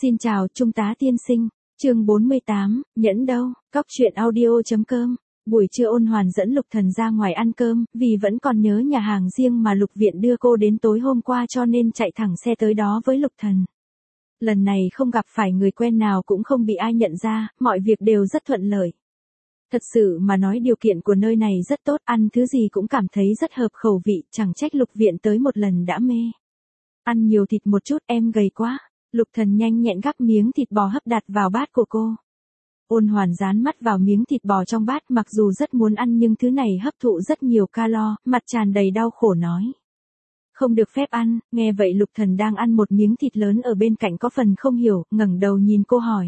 Xin chào Trung tá tiên sinh, chương 48, nhẫn đâu, cóc truyện audio.com. Buổi trưa Ôn Hoàn dẫn Lục Thần ra ngoài ăn cơm, vì vẫn còn nhớ nhà hàng riêng mà Lục Viện đưa cô đến tối hôm qua cho nên chạy thẳng xe tới đó với Lục Thần. Lần này không gặp phải người quen nào cũng không bị ai nhận ra, mọi việc đều rất thuận lợi. Thật sự mà nói điều kiện của nơi này rất tốt, ăn thứ gì cũng cảm thấy rất hợp khẩu vị, chẳng trách Lục Viện tới một lần đã mê. Ăn nhiều thịt một chút, em gầy quá. Lục Thần nhanh nhẹn gắp miếng thịt bò hấp đặt vào bát của cô. Ôn Hoàn dán mắt vào miếng thịt bò trong bát, mặc dù rất muốn ăn nhưng thứ này hấp thụ rất nhiều calo, mặt tràn đầy đau khổ nói. Không được phép ăn. Nghe vậy Lục Thần đang ăn một miếng thịt lớn ở bên cạnh có phần không hiểu, ngẩng đầu nhìn cô hỏi.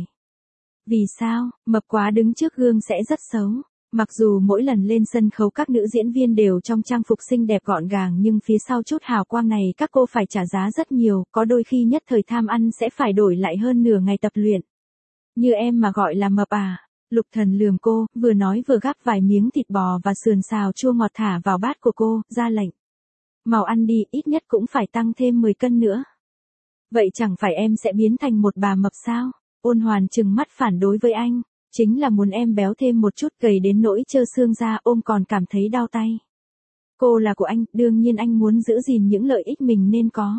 Vì sao, mập quá đứng trước gương sẽ rất xấu. Mặc dù mỗi lần lên sân khấu các nữ diễn viên đều trong trang phục xinh đẹp gọn gàng nhưng phía sau chút hào quang này các cô phải trả giá rất nhiều, có đôi khi nhất thời tham ăn sẽ phải đổi lại hơn nửa ngày tập luyện. Như em mà gọi là mập à? Lục Thần lườm cô, vừa nói vừa gắp vài miếng thịt bò và sườn xào chua ngọt thả vào bát của cô, ra lệnh. Mau ăn đi, ít nhất cũng phải tăng thêm 10 cân nữa. Vậy chẳng phải em sẽ biến thành một bà mập sao? Ôn Hoàn trừng mắt phản đối với anh. Chính là muốn em béo thêm một chút, gầy đến nỗi trơ xương ra, ôm còn cảm thấy đau tay. Cô là của anh, đương nhiên anh muốn giữ gìn những lợi ích mình nên có.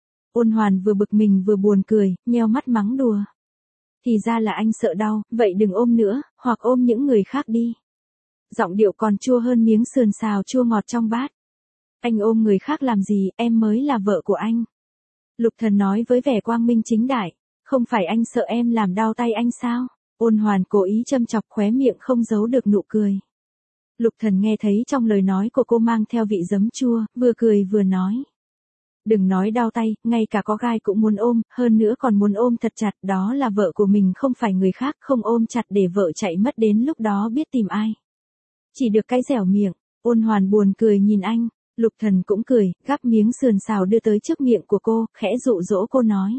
Ôn Hoàn vừa bực mình vừa buồn cười, nheo mắt mắng đùa. Thì ra là anh sợ đau, vậy đừng ôm nữa, hoặc ôm những người khác đi. Giọng điệu còn chua hơn miếng sườn xào chua ngọt trong bát. Anh ôm người khác làm gì, em mới là vợ của anh. Lục Thần nói với vẻ quang minh chính đại, không phải anh sợ em làm đau tay anh sao? Ôn Hoàn cố ý châm chọc, khóe miệng không giấu được nụ cười. Lục Thần nghe thấy trong lời nói của cô mang theo vị giấm chua, vừa cười vừa nói. Đừng nói đau tay, ngay cả có gai cũng muốn ôm, hơn nữa còn muốn ôm thật chặt, đó là vợ của mình không phải người khác, không ôm chặt để vợ chạy mất đến lúc đó biết tìm ai. Chỉ được cái dẻo miệng. Ôn Hoàn buồn cười nhìn anh, Lục Thần cũng cười, gắp miếng sườn xào đưa tới trước miệng của cô, khẽ dụ dỗ cô nói.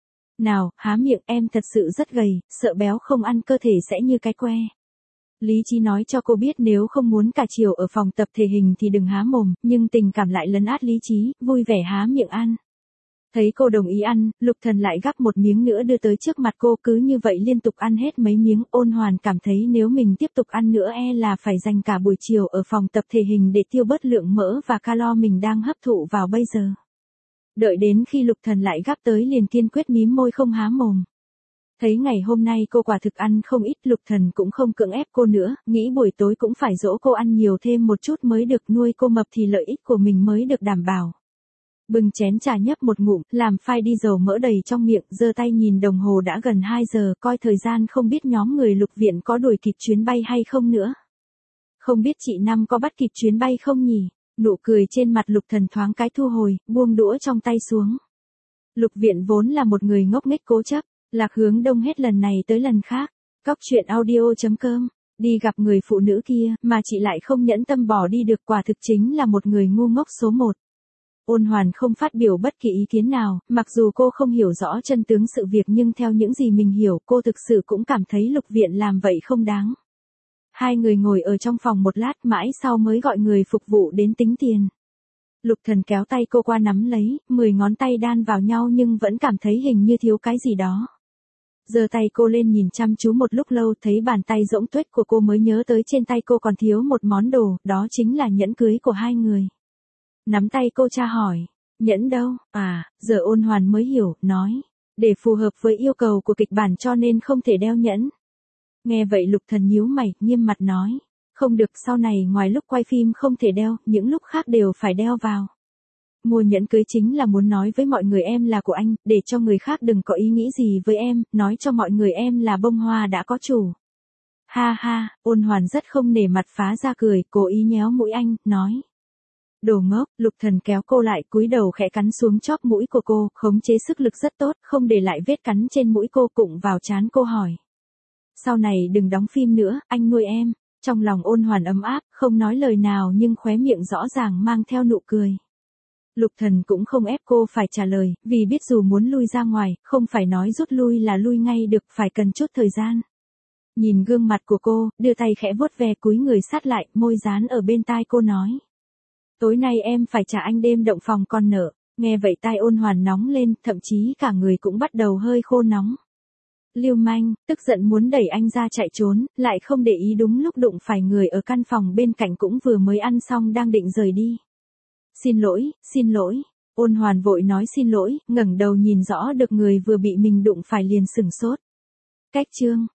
Nào, há miệng, em thật sự rất gầy, sợ béo không ăn cơ thể sẽ như cái que. Lý trí nói cho cô biết nếu không muốn cả chiều ở phòng tập thể hình thì đừng há mồm, nhưng tình cảm lại lấn át lý trí, vui vẻ há miệng ăn. Thấy cô đồng ý ăn, Lục Thần lại gắp một miếng nữa đưa tới trước mặt cô, cứ như vậy liên tục ăn hết mấy miếng. Ôn Hoàn cảm thấy nếu mình tiếp tục ăn nữa là phải dành cả buổi chiều ở phòng tập thể hình để tiêu bớt lượng mỡ và calo mình đang hấp thụ vào bây giờ. Đợi đến khi Lục Thần lại gắp tới liền kiên quyết mím môi không há mồm. Thấy ngày hôm nay cô quả thực ăn không ít, Lục Thần cũng không cưỡng ép cô nữa, nghĩ buổi tối cũng phải dỗ cô ăn nhiều thêm một chút mới được, nuôi cô mập thì lợi ích của mình mới được đảm bảo. Bưng chén trà nhấp một ngụm, làm phai đi dầu mỡ đầy trong miệng, giơ tay nhìn đồng hồ đã gần 2 giờ, coi thời gian không biết nhóm người Lục Viện có đuổi kịp chuyến bay hay không nữa. Không biết chị Năm có bắt kịp chuyến bay không nhỉ? Nụ cười trên mặt Lục Thần thoáng cái thu hồi, buông đũa trong tay xuống. Lục Viện vốn là một người ngốc nghếch cố chấp, lạc hướng đông hết lần này tới lần khác. Cóc truyện audio.com. Đi gặp người phụ nữ kia mà chị lại không nhẫn tâm bỏ đi được, quả thực chính là một người ngu ngốc số 1. Ôn Hoàn không phát biểu bất kỳ ý kiến nào, mặc dù cô không hiểu rõ chân tướng sự việc nhưng theo những gì mình hiểu cô thực sự cũng cảm thấy Lục Viện làm vậy không đáng. Hai người ngồi ở trong phòng một lát mãi sau mới gọi người phục vụ đến tính tiền. Lục Thần kéo tay cô qua nắm lấy, 10 ngón tay đan vào nhau nhưng vẫn cảm thấy hình như thiếu cái gì đó. Giơ tay cô lên nhìn chăm chú một lúc lâu, thấy bàn tay rỗng tuếch của cô mới nhớ tới trên tay cô còn thiếu một món đồ, đó chính là nhẫn cưới của hai người. Nắm tay cô tra hỏi, nhẫn đâu? À, giờ Ôn Hoàn mới hiểu, nói, để phù hợp với yêu cầu của kịch bản cho nên không thể đeo nhẫn. Nghe vậy Lục Thần nhíu mày, nghiêm mặt nói, không được, sau này ngoài lúc quay phim không thể đeo, những lúc khác đều phải đeo vào. Mua nhẫn cưới chính là muốn nói với mọi người em là của anh, để cho người khác đừng có ý nghĩ gì với em, nói cho mọi người em là bông hoa đã có chủ. Ha ha, Ôn Hoàn rất không nể mặt phá ra cười, cố ý nhéo mũi anh, nói. Đồ ngốc. Lục Thần kéo cô lại, cúi đầu khẽ cắn xuống chóp mũi của cô, khống chế sức lực rất tốt, không để lại vết cắn trên mũi cô, cụng vào trán cô hỏi. Sau này đừng đóng phim nữa, anh nuôi em. Trong lòng Ôn Hoàn ấm áp, không nói lời nào nhưng khóe miệng rõ ràng mang theo nụ cười. Lục Thần cũng không ép cô phải trả lời, vì biết dù muốn lui ra ngoài, không phải nói rút lui là lui ngay được, phải cần chút thời gian. Nhìn gương mặt của cô, đưa tay khẽ vuốt ve, cúi người sát lại, môi dán ở bên tai cô nói. Tối nay em phải trả anh đêm động phòng con nợ. Nghe vậy tai Ôn Hoàn nóng lên, thậm chí cả người cũng bắt đầu hơi khô nóng. Lưu manh, tức giận muốn đẩy anh ra chạy trốn, lại không để ý đúng lúc đụng phải người ở căn phòng bên cạnh cũng vừa mới ăn xong đang định rời đi. Xin lỗi, Ôn Hoàn vội nói xin lỗi, ngẩng đầu nhìn rõ được người vừa bị mình đụng phải liền sửng sốt. Cách chương